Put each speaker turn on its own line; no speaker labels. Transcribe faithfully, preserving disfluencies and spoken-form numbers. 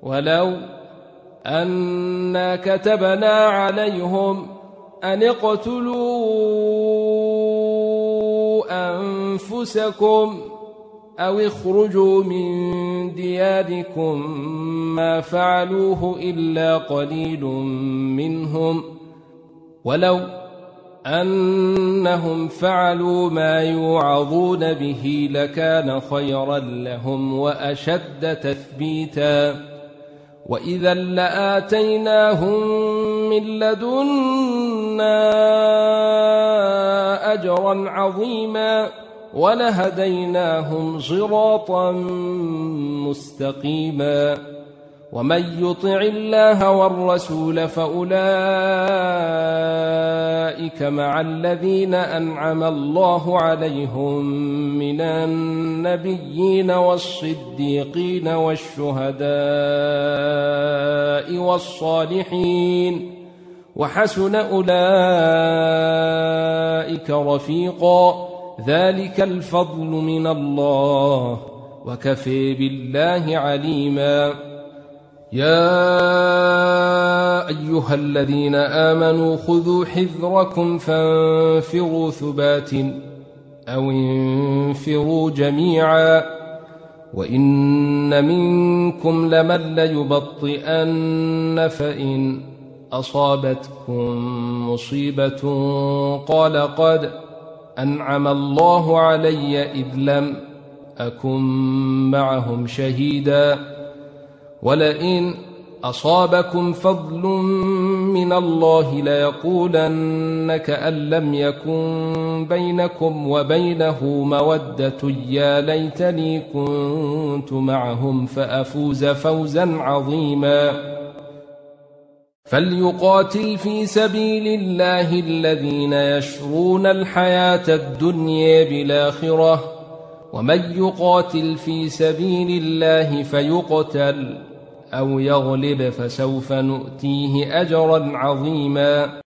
ولو أنا كتبنا عليهم أن اقتلوا أنفسكم أو اخرجوا من دياركم ما فعلوه إلا قليل منهم ولو أنهم فعلوا ما يوعظون به لكان خيرا لهم وأشد تثبيتا وإذا لآتيناهم من لدنا أجرا عظيما ولهديناهم صراطا مستقيما ومن يطع الله والرسول فأولئك مع الذين أنعم الله عليهم من النبيين والصديقين والشهداء والصالحين وحسن أولئك رفيقا ذلك الفضل من الله وكفى بالله عليما يا أيها الذين آمنوا خذوا حذركم فانفروا ثبات أو انفروا جميعا وإن منكم لمن ليبطئن فإن أصابتكم مصيبة قال قد أنعم الله علي إذ لم أكن معهم شهيدا ولئن أصابكم فضل من الله ليقولن كأن لم يكن بينكم وبينه مودة يا ليتني كنت معهم فأفوز فوزا عظيما فليقاتل في سبيل الله الذين يشرون الحياة الدنيا بالآخرة ومن يقاتل في سبيل الله فيقتل أو يغلب فسوف نؤتيه أجرا عظيما